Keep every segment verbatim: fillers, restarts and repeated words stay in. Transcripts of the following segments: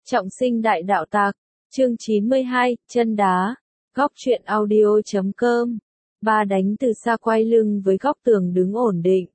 Trọng sinh đại đạo tặc, chương chín mươi hai, chân đá, góc truyện audio chấm com. Ba đánh từ xa quay lưng với góc tường đứng ổn định.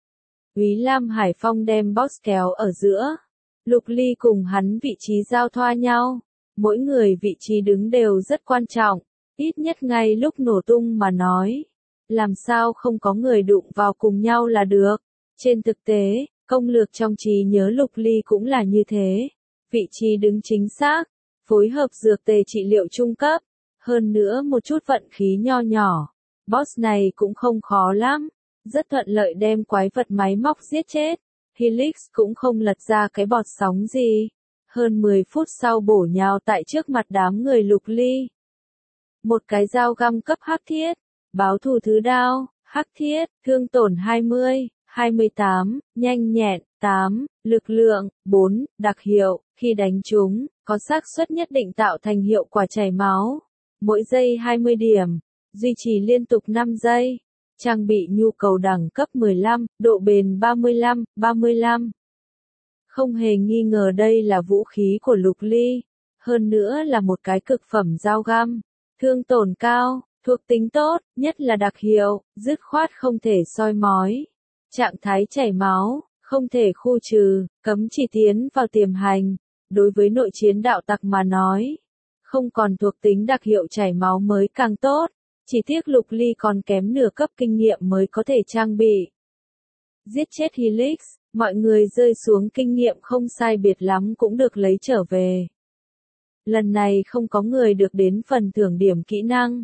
Úy Lam Hải Phong đem boss kéo ở giữa. Lục Ly cùng hắn vị trí giao thoa nhau. Mỗi người vị trí đứng đều rất quan trọng, ít nhất ngay lúc nổ tung mà nói. Làm sao không có người đụng vào cùng nhau là được. Trên thực tế, công lược trong trí nhớ Lục Ly cũng là như thế. Vị trí đứng chính xác, phối hợp dược tề trị liệu trung cấp, hơn nữa một chút vận khí nho nhỏ. Boss này cũng không khó lắm, rất thuận lợi đem quái vật máy móc giết chết. Helix cũng không lật ra cái bọt sóng gì. Hơn mười phút sau bổ nhào tại trước mặt đám người Lục Ly. Một cái dao găm cấp hắc thiết, báo thù thứ đao, hắc thiết, thương tổn hai mươi, hai mươi tám, nhanh nhẹn, tám, lực lượng, bốn, đặc hiệu, khi đánh trúng, có xác suất nhất định tạo thành hiệu quả chảy máu. Mỗi giây hai mươi điểm, duy trì liên tục năm giây. Trang bị nhu cầu đẳng cấp mười lăm, độ bền ba mươi lăm, ba mươi lăm. Không hề nghi ngờ đây là vũ khí của Lục Ly, hơn nữa là một cái cực phẩm dao găm. Thương tổn cao, thuộc tính tốt, nhất là đặc hiệu, dứt khoát không thể soi mói. Trạng thái chảy máu, không thể khu trừ, cấm chỉ tiến vào tiềm hành. Đối với nội chiến đạo tặc mà nói, không còn thuộc tính đặc hiệu chảy máu mới càng tốt. Chỉ tiếc Lục Ly còn kém nửa cấp kinh nghiệm mới có thể trang bị. Giết chết Helix, mọi người rơi xuống kinh nghiệm không sai biệt lắm cũng được lấy trở về. Lần này không có người được đến phần thưởng điểm kỹ năng.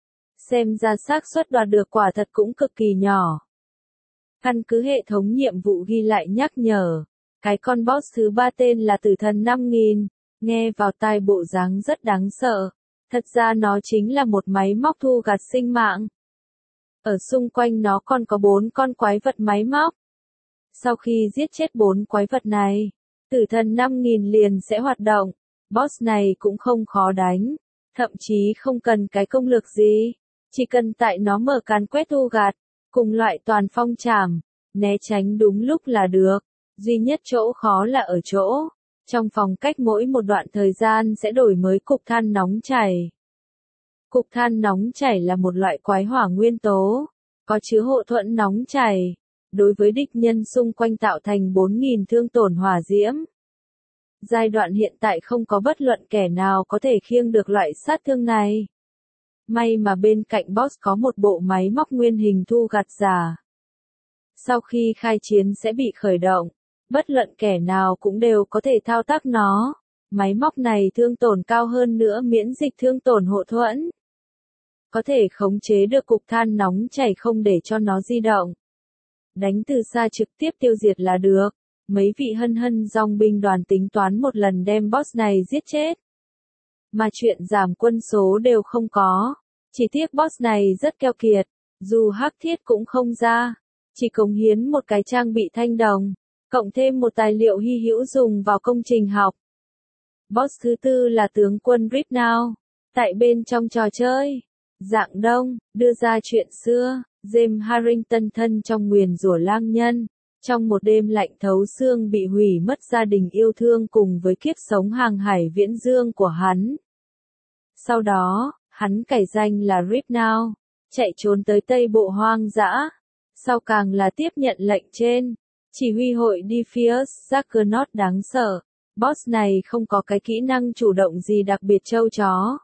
Xem ra xác suất đoạt được quả thật cũng cực kỳ nhỏ. Căn cứ hệ thống nhiệm vụ ghi lại nhắc nhở, cái con boss thứ ba tên là Tử Thần năm nghìn, nghe vào tai bộ dáng rất đáng sợ. Thật ra nó chính là một máy móc thu gặt sinh mạng. Ở xung quanh nó còn có bốn con quái vật máy móc. Sau khi giết chết bốn quái vật này, Tử Thần năm nghìn liền sẽ hoạt động. Boss này cũng không khó đánh, thậm chí không cần cái công lược gì, chỉ cần tại nó mở càn quét thu gặt, cùng loại toàn phong trảm, né tránh đúng lúc là được. Duy nhất chỗ khó là ở chỗ, trong phòng cách mỗi một đoạn thời gian sẽ đổi mới cục than nóng chảy. Cục than nóng chảy là một loại quái hỏa nguyên tố, có chứa hộ thuẫn nóng chảy, đối với địch nhân xung quanh tạo thành bốn nghìn thương tổn hỏa diễm. Giai đoạn hiện tại không có bất luận kẻ nào có thể khiêng được loại sát thương này. May mà bên cạnh boss có một bộ máy móc nguyên hình thu gặt giả. Sau khi khai chiến sẽ bị khởi động, bất luận kẻ nào cũng đều có thể thao tác nó. Máy móc này thương tổn cao hơn nữa miễn dịch thương tổn hộ thuẫn. Có thể khống chế được cục than nóng chảy không để cho nó di động. Đánh từ xa trực tiếp tiêu diệt là được. Mấy vị hân hân dòng binh đoàn tính toán một lần đem boss này giết chết. Mà chuyện giảm quân số đều không có. Chỉ tiếc boss này rất keo kiệt. Dù hắc thiết cũng không ra. Chỉ cống hiến một cái trang bị thanh đồng. Cộng thêm một tài liệu hy hữu dùng vào công trình học. Boss thứ tư là tướng quân Ripnow. Tại bên trong trò chơi, Dạng Đông, đưa ra chuyện xưa, James Harrington thân trong nguyền rủa lang nhân. Trong một đêm lạnh thấu xương bị hủy mất gia đình yêu thương cùng với kiếp sống hàng hải viễn dương của hắn. Sau đó, hắn cải danh là Ripnow, chạy trốn tới Tây Bộ hoang dã. Sau càng là tiếp nhận lệnh trên. Chỉ huy hội Defius Juggernaut đáng sợ. Boss này không có cái kỹ năng chủ động gì đặc biệt trâu chó.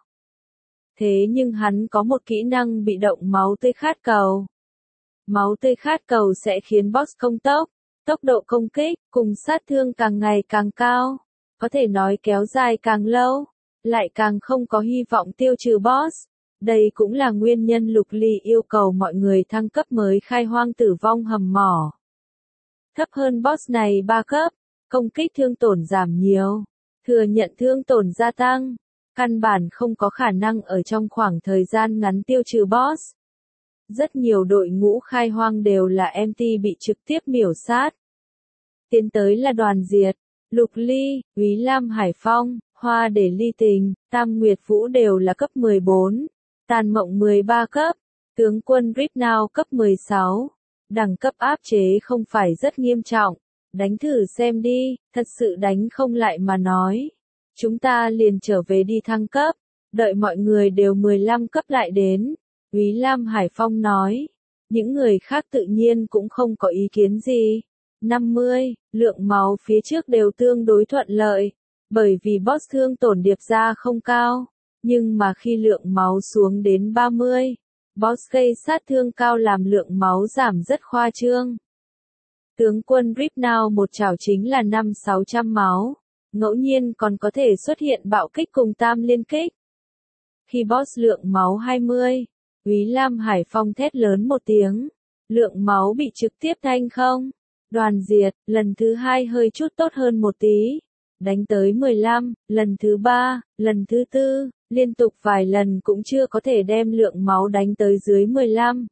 Thế nhưng hắn có một kỹ năng bị động máu tươi khát cầu. Máu tươi khát cầu sẽ khiến boss công tốc, tốc độ công kích, cùng sát thương càng ngày càng cao. Có thể nói kéo dài càng lâu, lại càng không có hy vọng tiêu trừ boss. Đây cũng là nguyên nhân Lục Ly yêu cầu mọi người thăng cấp mới khai hoang tử vong hầm mỏ. Thấp hơn boss này ba cấp, công kích thương tổn giảm nhiều, thừa nhận thương tổn gia tăng, căn bản không có khả năng ở trong khoảng thời gian ngắn tiêu trừ boss. Rất nhiều đội ngũ khai hoang đều là em tê bị trực tiếp miểu sát. Tiến tới là đoàn diệt, Lục Ly, Úy Lam Hải Phong, Hoa Để Ly Tình, Tam Nguyệt Vũ đều là cấp mười bốn, Tàn Mộng mười ba cấp, tướng quân Ripnow cấp mười sáu. Đẳng cấp áp chế không phải rất nghiêm trọng, đánh thử xem đi, thật sự đánh không lại mà nói. Chúng ta liền trở về đi thăng cấp, đợi mọi người đều mười lăm cấp lại đến. Úy Lam Hải Phong nói. Những người khác tự nhiên cũng không có ý kiến gì. năm mươi, lượng máu phía trước đều tương đối thuận lợi, bởi vì boss thương tổn điệp ra không cao, nhưng mà khi lượng máu xuống đến ba mươi, boss gây sát thương cao làm lượng máu giảm rất khoa trương. Tướng quân Ripnow một chảo chính là năm sáu trăm máu, ngẫu nhiên còn có thể xuất hiện bạo kích cùng tam liên kích. Khi boss lượng máu hai mươi, Úy Lam Hải Phong thét lớn một tiếng, lượng máu bị trực tiếp thanh không, đoàn diệt, lần thứ hai hơi chút tốt hơn một tí, đánh tới mười lăm, lần thứ ba, lần thứ tư, liên tục vài lần cũng chưa có thể đem lượng máu đánh tới dưới mười lăm.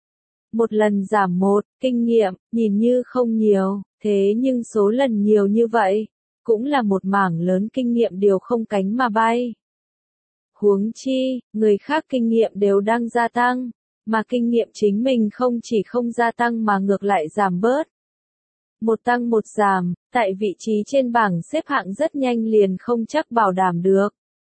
Một lần giảm một, kinh nghiệm, nhìn như không nhiều, thế nhưng số lần nhiều như vậy, cũng là một mảng lớn kinh nghiệm điều không cánh mà bay. Huống chi, người khác kinh nghiệm đều đang gia tăng, mà kinh nghiệm chính mình không chỉ không gia tăng mà ngược lại giảm bớt. Một tăng một giảm, tại vị trí trên bảng xếp hạng rất nhanh liền không chắc bảo đảm được.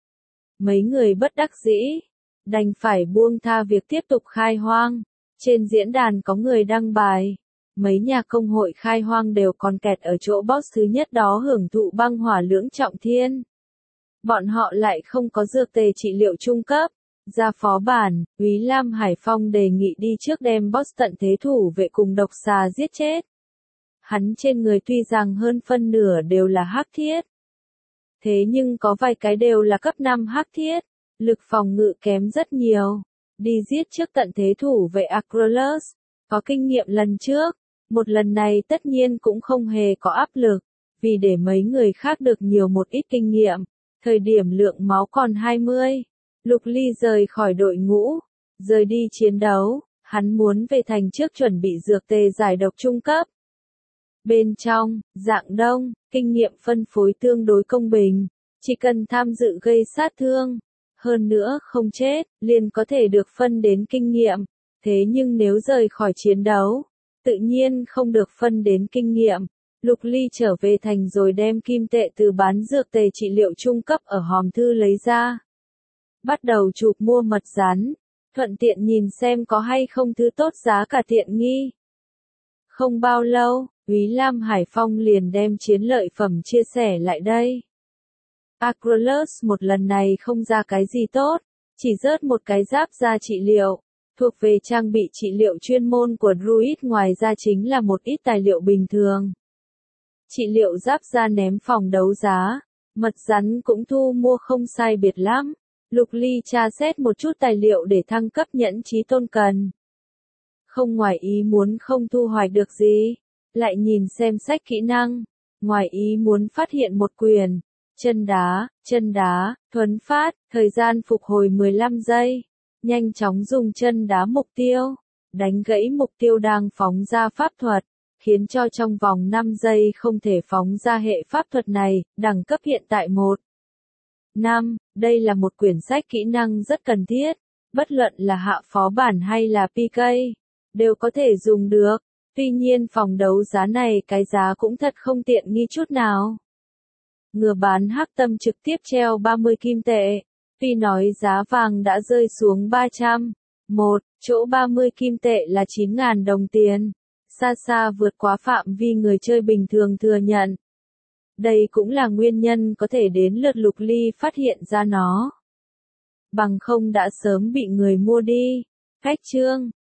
Mấy người bất đắc dĩ, đành phải buông tha việc tiếp tục khai hoang. Trên diễn đàn có người đăng bài, mấy nhà công hội khai hoang đều còn kẹt ở chỗ boss thứ nhất đó hưởng thụ băng hỏa lưỡng trọng thiên. Bọn họ lại không có dược tề trị liệu trung cấp. Ra phó bản, Úy Lam Hải Phong đề nghị đi trước đem boss tận thế thủ vệ cùng độc xà giết chết. Hắn trên người tuy rằng hơn phân nửa đều là hắc thiết. Thế nhưng có vài cái đều là cấp năm hắc thiết, lực phòng ngự kém rất nhiều. Đi giết trước tận thế thủ vệ Acrolus, có kinh nghiệm lần trước, một lần này tất nhiên cũng không hề có áp lực, vì để mấy người khác được nhiều một ít kinh nghiệm. Thời điểm lượng máu còn hai mươi, Lục Ly rời khỏi đội ngũ, rời đi chiến đấu, hắn muốn về thành trước chuẩn bị dược tề giải độc trung cấp. Bên trong, dạng đông, kinh nghiệm phân phối tương đối công bình, chỉ cần tham dự gây sát thương, hơn nữa không chết, liền có thể được phân đến kinh nghiệm, thế nhưng nếu rời khỏi chiến đấu, tự nhiên không được phân đến kinh nghiệm. Lục Ly trở về thành rồi đem kim tệ từ bán dược tề trị liệu trung cấp ở hòm thư lấy ra. Bắt đầu chụp mua mật rắn, thuận tiện nhìn xem có hay không thứ tốt giá cả tiện nghi. Không bao lâu, Úy Lam Hải Phong liền đem chiến lợi phẩm chia sẻ lại đây. Acrolus một lần này không ra cái gì tốt, chỉ rớt một cái giáp da trị liệu, thuộc về trang bị trị liệu chuyên môn của Druid, ngoài ra chính là một ít tài liệu bình thường. Trị liệu giáp da ném phòng đấu giá, mật rắn cũng thu mua không sai biệt lắm. Lục Ly tra xét một chút tài liệu để thăng cấp nhẫn chí tôn cần. Không ngoài ý muốn không thu hoạch được gì, lại nhìn xem sách kỹ năng, ngoài ý muốn phát hiện một quyền, chân đá, chân đá, thuấn phát, thời gian phục hồi mười lăm giây, nhanh chóng dùng chân đá mục tiêu, đánh gãy mục tiêu đang phóng ra pháp thuật, khiến cho trong vòng năm giây không thể phóng ra hệ pháp thuật này, đẳng cấp hiện tại một. năm. Đây là một quyển sách kỹ năng rất cần thiết, bất luận là hạ phó bản hay là pê ca, đều có thể dùng được, tuy nhiên phòng đấu giá này cái giá cũng thật không tiện nghi chút nào. Ngừa bán hắc tâm trực tiếp treo ba mươi kim tệ, tuy nói giá vàng đã rơi xuống ba trăm, một, chỗ ba mươi kim tệ là chín nghìn đồng tiền, xa xa vượt quá phạm vi người chơi bình thường thừa nhận. Đây cũng là nguyên nhân có thể đến lượt Lục Ly phát hiện ra nó. Bằng không đã sớm bị người mua đi. Cách chương